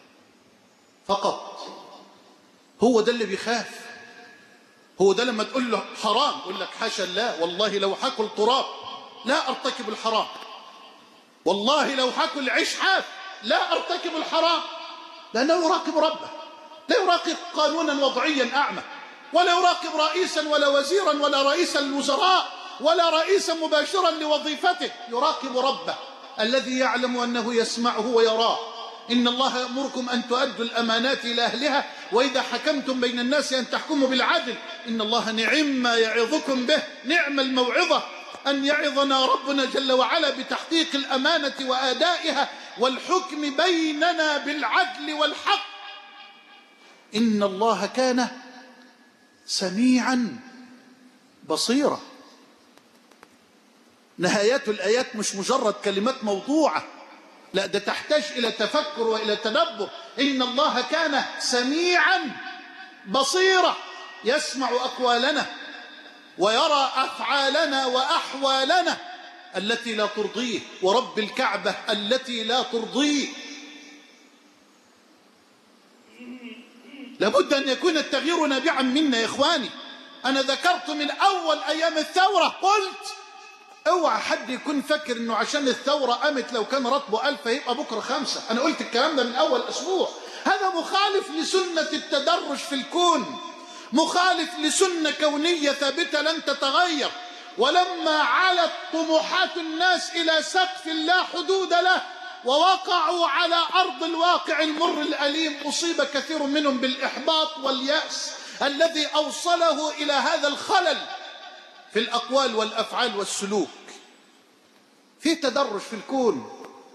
فقط. هو ده اللي بيخاف. هو ده لما تقول له حرام يقول لك حاشا الله، والله لو حاكل تراب لا أرتكب الحرام، والله لو حاكل عيش حاف لا أرتكب الحرام، لأنه يراقب ربه، لا يراقب قانونا وضعيا أعمى، ولا يراقب رئيسا ولا وزيرا ولا رئيس الوزراء ولا رئيسا مباشرا لوظيفته، يراقب ربه الذي يعلم أنه يسمعه ويراه. إن الله يأمركم أن تؤدوا الأمانات إلى أهلها وإذا حكمتم بين الناس أن تحكموا بالعدل إن الله نعم ما يعظكم به. نعم الموعظة أن يعظنا ربنا جل وعلا بتحقيق الأمانة وآدائها والحكم بيننا بالعدل والحق. إن الله كان سميعا بصيرا. نهايات الآيات مش مجرد كلمات موضوعة، لا، ده تحتاج إلى تفكر وإلى تدبر. إن الله كان سميعا بصيرا، يسمع أقوالنا ويرى أفعالنا وأحوالنا التي لا ترضيه، ورب الكعبة التي لا ترضيه. لابد أن يكون التغيير نابعا منا يا إخواني. أنا ذكرت من أول أيام الثورة، قلت اوعى حد يكون فاكر انه عشان الثورة قامت لو كان راتبه 1000 يبقى بكرة 5. انا قلت الكلام ده من اول اسبوع. هذا مخالف لسنة التدرج في الكون، مخالف لسنة كونية ثابتة لن تتغير. ولما علت طموحات الناس الى سقف لا حدود له ووقعوا على ارض الواقع المر الاليم، اصيب كثير منهم بالاحباط واليأس الذي اوصله الى هذا الخلل في الأقوال والأفعال والسلوك. في تدرج في الكون،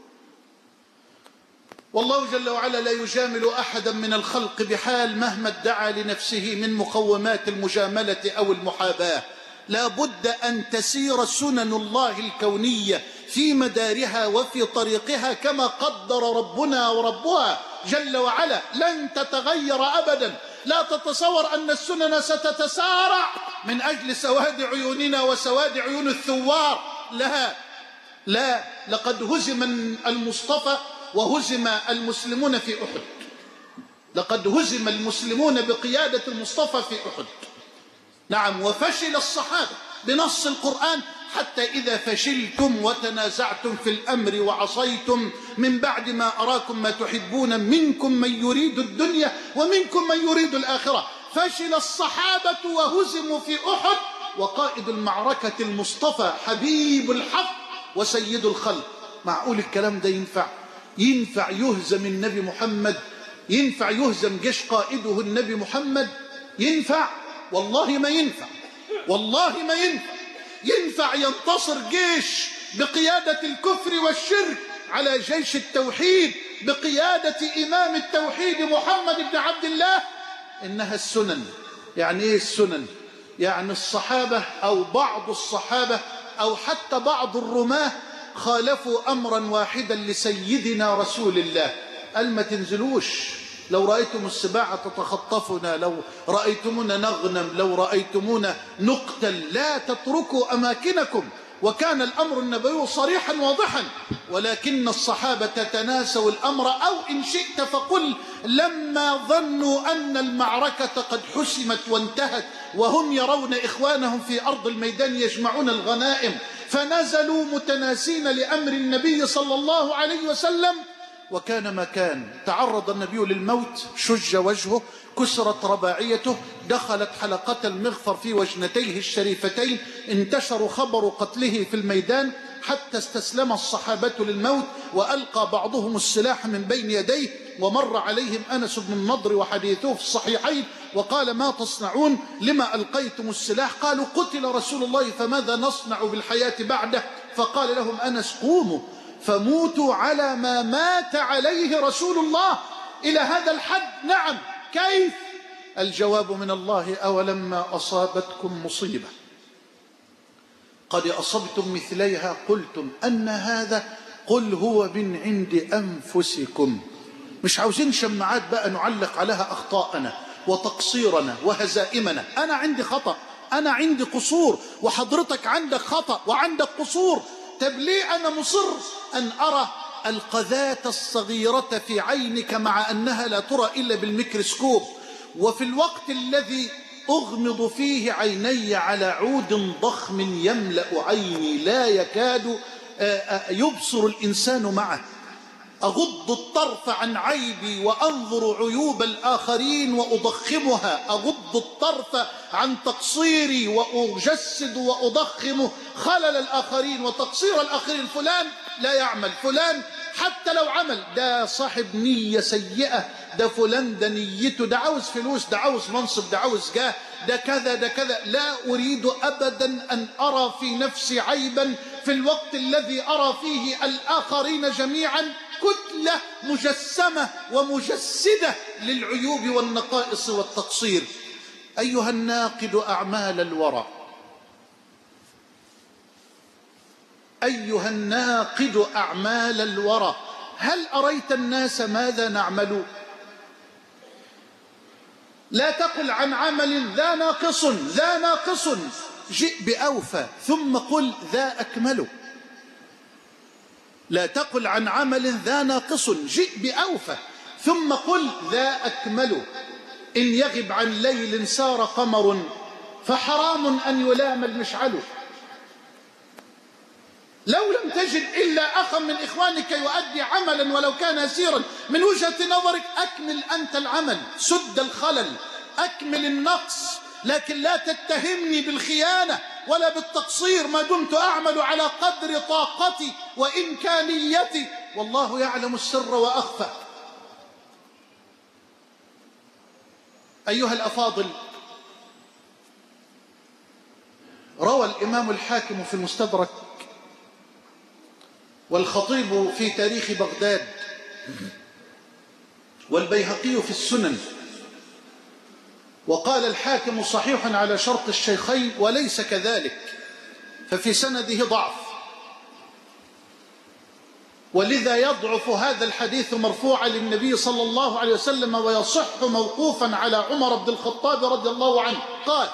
والله جل وعلا لا يجامل أحدا من الخلق بحال مهما ادعى لنفسه من مقومات المجاملة أو المحاباة. لا بد أن تسير سنن الله الكونية في مدارها وفي طريقها كما قدر ربنا وربها جل وعلا، لن تتغير أبدا. لا تتصور أن السنن ستتسارع من أجل سواد عيوننا وسواد عيون الثوار. لا لا، لقد هزم المصطفى وهزم المسلمون في أحد. لقد هزم المسلمون بقيادة المصطفى في أحد. نعم، وفشل الصحابة بنص القرآن حتى إذا فشلتم وتنازعتم في الأمر وعصيتم من بعد ما أراكم ما تحبون منكم من يريد الدنيا ومنكم من يريد الآخرة. فشل الصحابة وهزموا في أحد، وقائد المعركة المصطفى حبيب الحق وسيد الخلق. معقول الكلام ده ينفع؟ ينفع يهزم النبي محمد؟ ينفع يهزم جيش قائده النبي محمد؟ ينفع؟ والله ما ينفع، والله ما ينفع. ينفع ينتصر جيش بقيادة الكفر والشرك على جيش التوحيد بقيادة إمام التوحيد محمد بن عبد الله؟ إنها السنن. يعني إيه السنن؟ يعني الصحابة أو بعض الصحابة أو حتى بعض الرماة خالفوا أمرا واحدا لسيدنا رسول الله، قال ما تنزلوش، لو رأيتم السباع تتخطفنا، لو رأيتمونا نغنم، لو رأيتمونا نقتل، لا تتركوا أماكنكم. وكان الأمر النبوي صريحا واضحا، ولكن الصحابة تناسوا الأمر، أو إن شئت فقل لما ظنوا أن المعركة قد حسمت وانتهت وهم يرون إخوانهم في أرض الميدان يجمعون الغنائم، فنزلوا متناسين لأمر النبي صلى الله عليه وسلم. وكان ما كان، تعرض النبي للموت، شج وجهه، كسرت رباعيته، دخلت حلقة المغفر في وجنتيه الشريفتين، انتشر خبر قتله في الميدان حتى استسلم الصحابة للموت، وألقى بعضهم السلاح من بين يديه، ومر عليهم أنس بن النضر وحديثه في الصحيحين وقال: ما تصنعون؟ لما ألقيتم السلاح؟ قالوا: قتل رسول الله فماذا نصنع بالحياة بعده؟ فقال لهم أنس: قوموا فموتوا على ما مات عليه رسول الله. إلى هذا الحد؟ نعم. كيف؟ الجواب من الله: أولما أصابتكم مصيبة قد أصبتم مثليها قلتم أن هذا؟ قل هو من عند أنفسكم. مش عاوزين شماعات بقى نعلق عليها أخطاءنا وتقصيرنا وهزائمنا. أنا عندي خطأ، أنا عندي قصور، وحضرتك عندك خطأ وعندك قصور. طب ليه أنا مصر أن أرى القذاة الصغيرة في عينك مع أنها لا ترى إلا بالميكروسكوب، وفي الوقت الذي أغمض فيه عيني على عود ضخم يملأ عيني لا يكاد يبصر الإنسان معه، أغض الطرف عن عيبي وأنظر عيوب الآخرين وأضخمها، أغض الطرف عن تقصيري وأجسد وأضخم خلل الآخرين وتقصير الآخرين. فلان لا يعمل، فلان حتى لو عمل ده صاحب نية سيئة، ده فلان ده نيته، ده عاوز فلوس، ده عاوز منصب، ده عاوز جاه، ده كذا ده كذا. لا أريد أبدا أن أرى في نفسي عيبا في الوقت الذي أرى فيه الآخرين جميعا كتلة مجسمة ومجسدة للعيوب والنقائص والتقصير. أيها الناقد أعمال الورى، أيها الناقد أعمال الورى، هل أريت الناس ماذا نعمل؟ لا تقل عن عمل ذا ناقص، ذا ناقص، جئ بأوفى ثم قل ذا أكمل. لا تقل عن عمل ذا ناقص، جئ بأوفى ثم قل ذا أكمل. إن يغب عن ليل سار قمر فحرام أن يلام المشعل. لو لم تجد إلا أخا من إخوانك يؤدي عملا ولو كان يسيرا من وجهة نظرك، أكمل أنت العمل، سد الخلل، أكمل النقص، لكن لا تتهمني بالخيانة ولا بالتقصير ما دمت أعمل على قدر طاقتي وإمكانيتي، والله يعلم السر وأخفى. أيها الأفاضل، روى الإمام الحاكم في المستدرك والخطيب في تاريخ بغداد والبيهقي في السنن، وقال الحاكم صحيح على شرط الشيخين وليس كذلك، ففي سنده ضعف، ولذا يضعف هذا الحديث مرفوعا للنبي صلى الله عليه وسلم ويصح موقوفا على عمر بن الخطاب رضي الله عنه. قال: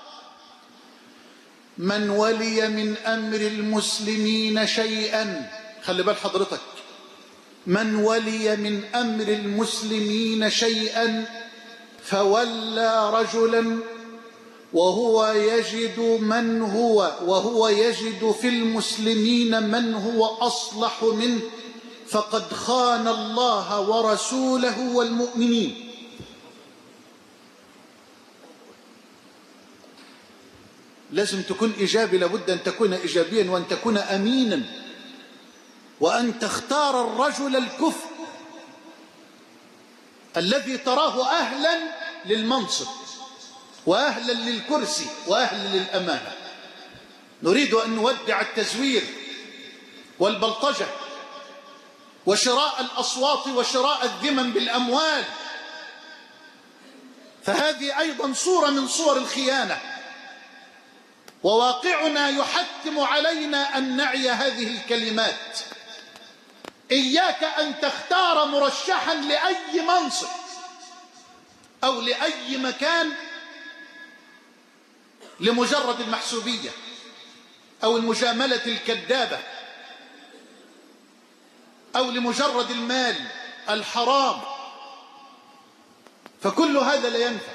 من ولي من أمر المسلمين شيئا، خلي بال حضرتك، من ولي من أمر المسلمين شيئا فولى رجلا وهو يجد في المسلمين من هو أصلح منه فقد خان الله ورسوله والمؤمنين. لازم تكون إيجابي، لابد أن تكون إيجابيا وأن تكون أمينا، وأن تختار الرجل الكفء الذي تراه أهلا للمنصب وأهلا للكرسي وأهلا للأمانة. نريد أن نودع التزوير والبلطجة وشراء الأصوات وشراء الذمم بالأموال، فهذه أيضا صورة من صور الخيانة، وواقعنا يحتم علينا أن نعي هذه الكلمات. إياك أن تختار مرشحا لأي منصب أو لأي مكان لمجرد المحسوبية. أو المجاملة الكذابة أو لمجرد المال الحرام، فكل هذا لا ينفع.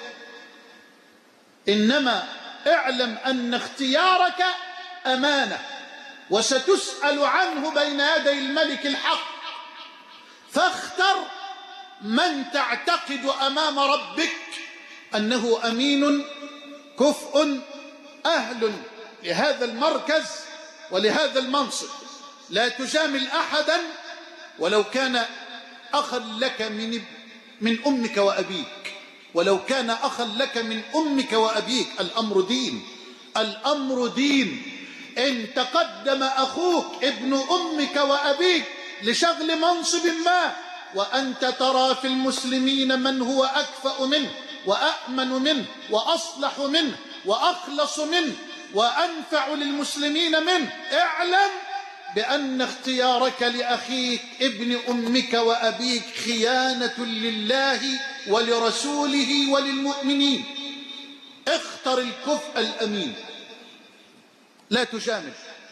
إنما اعلم أن اختيارك أمانة، وستسأل عنه بين يدي الملك الحق، فاختر من تعتقد أمام ربك أنه أمين كفء أهل لهذا المركز ولهذا المنصب. لا تجامل أحدا ولو كان أخا لك من أمك وأبيك، ولو كان أخا لك من أمك وأبيك. الأمر دين، الأمر دين. إن تقدم أخوك ابن أمك وأبيك لشغل منصب ما، وأنت ترى في المسلمين من هو أكفأ منه وأأمن منه وأصلح منه وأخلص منه وأنفع للمسلمين منه، اعلم بأن اختيارك لأخيك ابن أمك وأبيك خيانة لله ولرسوله وللمؤمنين. اختر الكفء الأمين، لا تجامل.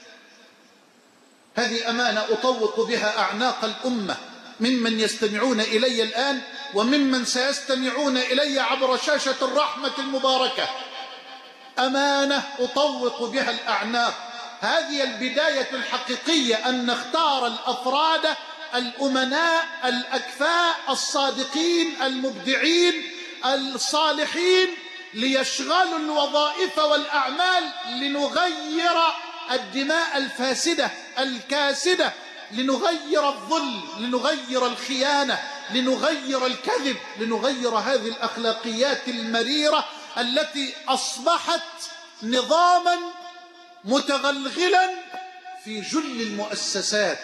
هذه أمانة أطوق بها أعناق الأمة، ممن يستمعون إلي الآن وممن سيستمعون إلي عبر شاشة الرحمة المباركة. أمانة أطوق بها الأعناق. هذه البداية الحقيقية، أن نختار الأفراد الأمناء الأكفاء الصادقين المبدعين الصالحين ليشغلوا الوظائف والأعمال، لنغير الدماء الفاسدة الكاسدة، لنغير الظلم، لنغير الخيانة، لنغير الكذب، لنغير هذه الأخلاقيات المريرة التي أصبحت نظاما متغلغلا في جل المؤسسات.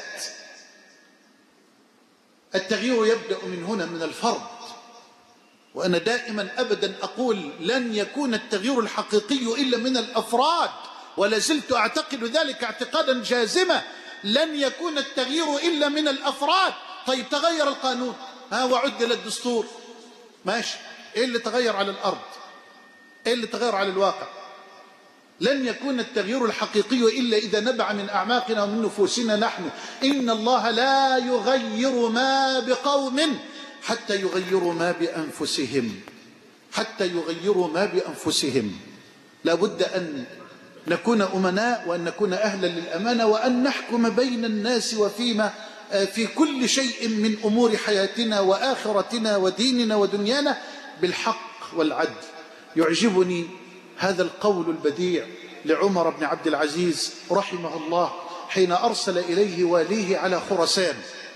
التغيير يبدأ من هنا، من الفرد. وأنا دائما أبدا أقول لن يكون التغيير الحقيقي إلا من الأفراد، ولا زلت أعتقد ذلك اعتقادا جازما. لن يكون التغيير إلا من الأفراد. طيب تغير القانون وعدل الدستور، ماشي، إيه اللي تغير على الأرض؟ إيه اللي تغير على الواقع؟ لن يكون التغيير الحقيقي إلا إذا نبع من أعماقنا ومن نفوسنا نحن. إن الله لا يغير ما بقوم حتى يغيروا ما بأنفسهم، حتى يغيروا ما بأنفسهم. لا بد أن نكون أمناء، وأن نكون أهلا للأمانة، وأن نحكم بين الناس وفيما في كل شيء من أمور حياتنا وآخرتنا وديننا ودنيانا بالحق والعدل. يعجبني هذا القول البديع لعمر بن عبد العزيز رحمه الله حين أرسل إليه واليه على خراسان،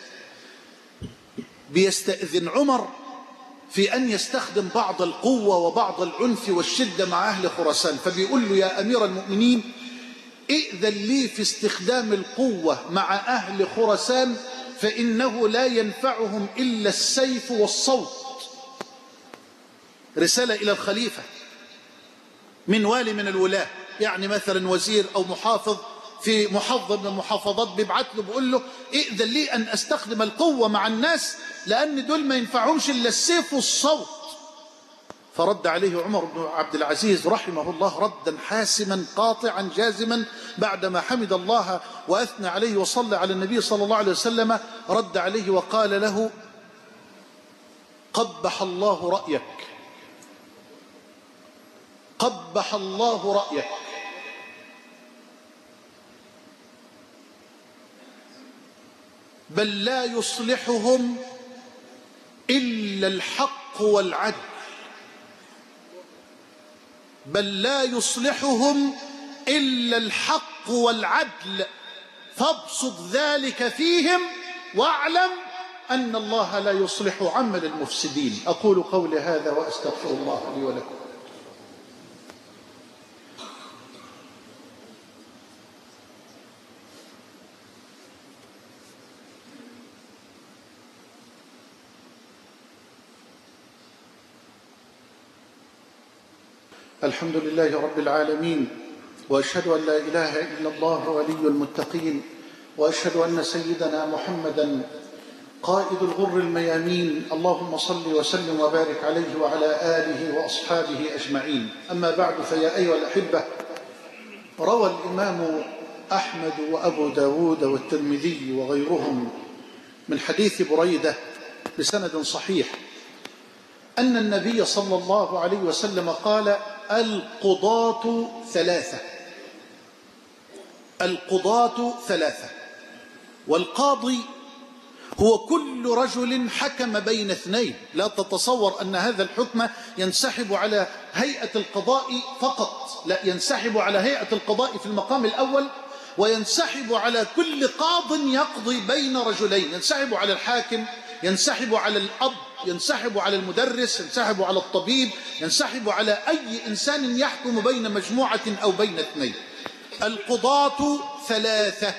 بيستأذن عمر في أن يستخدم بعض القوة وبعض العنف والشدة مع أهل خراسان، فبيقول له: يا أمير المؤمنين، ائذن لي في استخدام القوة مع أهل خراسان، فإنه لا ينفعهم إلا السيف والصوت. رسالة إلى الخليفة من والي من الولاة، يعني مثلا وزير أو محافظ في محافظة من المحافظات، بيبعت له بيقول له: ائذن لي أن أستخدم القوة مع الناس، لأن دول ما ينفعهمش إلا السيف والصوت. فرد عليه عمر بن عبد العزيز رحمه الله ردا حاسما قاطعا جازما، بعدما حمد الله وأثنى عليه وصلى على النبي صلى الله عليه وسلم، رد عليه وقال له: قبح الله رأيك، قبح الله رأيك. بل لا يصلحهم إلا الحق والعدل، بل لا يصلحهم إلا الحق والعدل، فابسط ذلك فيهم واعلم أن الله لا يصلح عمل المفسدين. أقول قولي هذا وأستغفر الله لي ولكم. الحمد لله رب العالمين، وأشهد أن لا إله إلا الله ولي المتقين، وأشهد أن سيدنا محمدا قائد الغر الميامين. اللهم صل وسلم وبارك عليه وعلى آله وأصحابه أجمعين. أما بعد، فيا أيها الأحبة، روى الإمام أحمد وأبو داود والترمذي وغيرهم من حديث بريدة بسند صحيح أن النبي صلى الله عليه وسلم قال: القضاة ثلاثة. القضاة ثلاثة. والقاضي هو كل رجل حكم بين اثنين. لا تتصور أن هذا الحكم ينسحب على هيئة القضاء فقط، لا، ينسحب على هيئة القضاء في المقام الأول، وينسحب على كل قاض يقضي بين رجلين، ينسحب على الحاكم، ينسحب على الأب، ينسحب على المدرس، ينسحب على الطبيب، ينسحب على أي إنسان يحكم بين مجموعة أو بين اثنين. القضاة ثلاثة: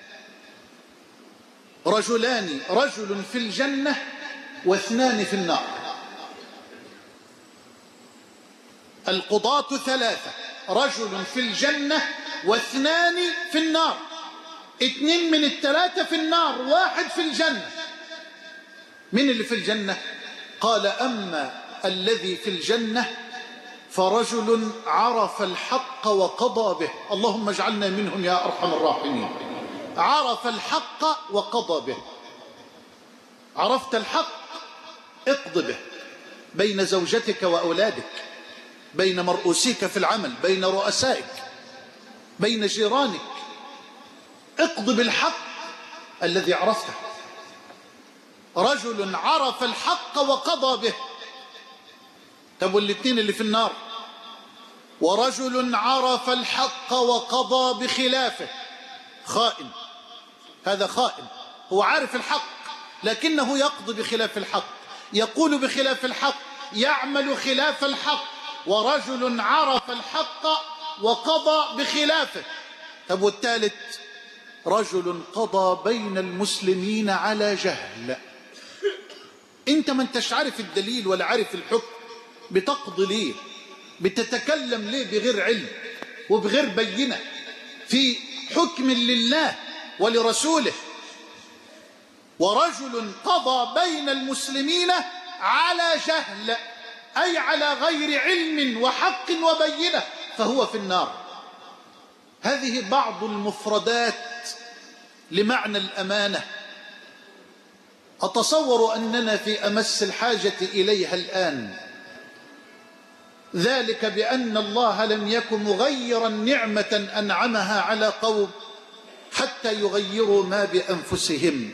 رجلان، رجل في الجنة واثنان في النار. القضاة ثلاثة: رجل في الجنة واثنان في النار. اثنين من الثلاثة في النار، واحد في الجنة. من اللي في الجنة؟ قال: أما الذي في الجنة فرجل عرف الحق وقضى به. اللهم اجعلنا منهم يا أرحم الراحمين. عرف الحق وقضى به. عرفت الحق، اقض به، بين زوجتك وأولادك، بين مرؤوسيك في العمل، بين رؤسائك، بين جيرانك. اقض بالحق الذي عرفته. رجل عرف الحق وقضى به. طب والاثنين اللي في النار؟ ورجل عرف الحق وقضى بخلافه. خائن، هذا خائن، هو عارف الحق لكنه يقضي بخلاف الحق، يقول بخلاف الحق، يعمل خلاف الحق. ورجل عرف الحق وقضى بخلافه. طب والثالث؟ رجل قضى بين المسلمين على جهل. انت ما انتش عارف الدليل ولا عارف الحكم، بتقضي ليه؟ بتتكلم ليه بغير علم وبغير بينة في حكم لله ولرسوله؟ ورجل قضى بين المسلمين على جهل، أي على غير علم وحق وبينة، فهو في النار. هذه بعض المفردات لمعنى الأمانة. أتصور أننا في أمس الحاجة إليها الآن، ذلك بأن الله لم يكن مغيرا نعمة أنعمها على قوم حتى يغيروا ما بأنفسهم.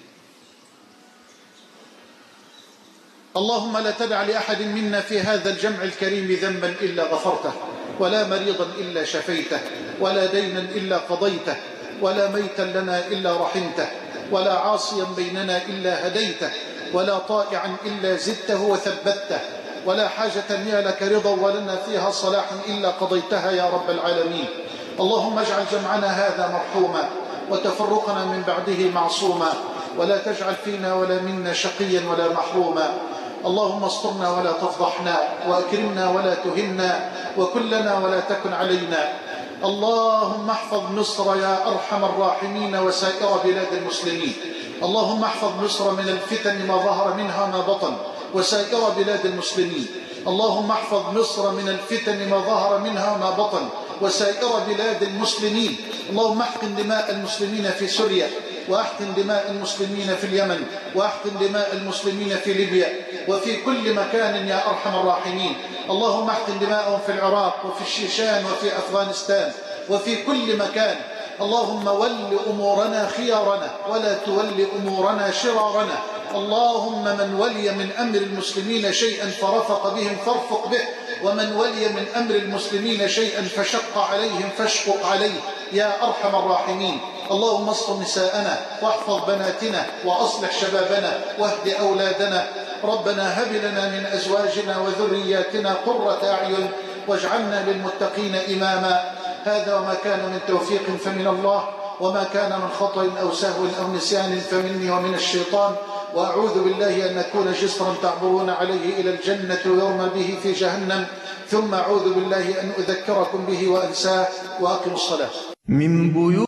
اللهم لا تدع لأحد منا في هذا الجمع الكريم ذنبا إلا غفرته، ولا مريضا إلا شفيته، ولا دينا إلا قضيته، ولا ميتا لنا إلا رحمته، ولا عاصيا بيننا إلا هديته، ولا طائعا إلا زدته وثبته، ولا حاجة هي لك رضا ولنا فيها صلاح إلا قضيتها يا رب العالمين. اللهم اجعل جمعنا هذا مرحوما وتفرقنا من بعده معصوما، ولا تجعل فينا ولا منا شقيا ولا محروما. اللهم استرنا ولا تفضحنا، وأكرمنا ولا تهنا، وكلنا ولا تكن علينا. اللهم احفظ مصر يا أرحم الراحمين وسائر بلاد المسلمين. اللهم احفظ مصر من الفتن ما ظهر منها ما بطن وسائر بلاد المسلمين. اللهم احفظ مصر من الفتن ما ظهر منها ما بطن وسائر بلاد المسلمين. اللهم احقن دماء المسلمين في سوريا، واحقن دماء المسلمين في اليمن، واحقن دماء المسلمين في ليبيا وفي كل مكان يا أرحم الراحمين. اللهم احقن دماءهم في العراق وفي الشيشان وفي أفغانستان وفي كل مكان. اللهم ول أمورنا خيارنا ولا تول أمورنا شرارنا. اللهم من ولي من أمر المسلمين شيئا فرفق بهم فارفق به، ومن ولي من أمر المسلمين شيئا فشق عليهم فاشقق عليه يا أرحم الراحمين. اللهم استر نساءنا واحفظ بناتنا وأصلح شبابنا واهد أولادنا. ربنا هب لنا من أزواجنا وذرياتنا قرة أعين واجعلنا للمتقين إماما. هذا وما كان من توفيق فمن الله، وما كان من خطأ أو سهو أو نسيان فمني ومن الشيطان. وأعوذ بالله أن نكون جسرا تعبرون عليه إلى الجنة ويرمى به في جهنم، ثم أعوذ بالله أن أذكركم به وأنساه. وأقم الصلاة.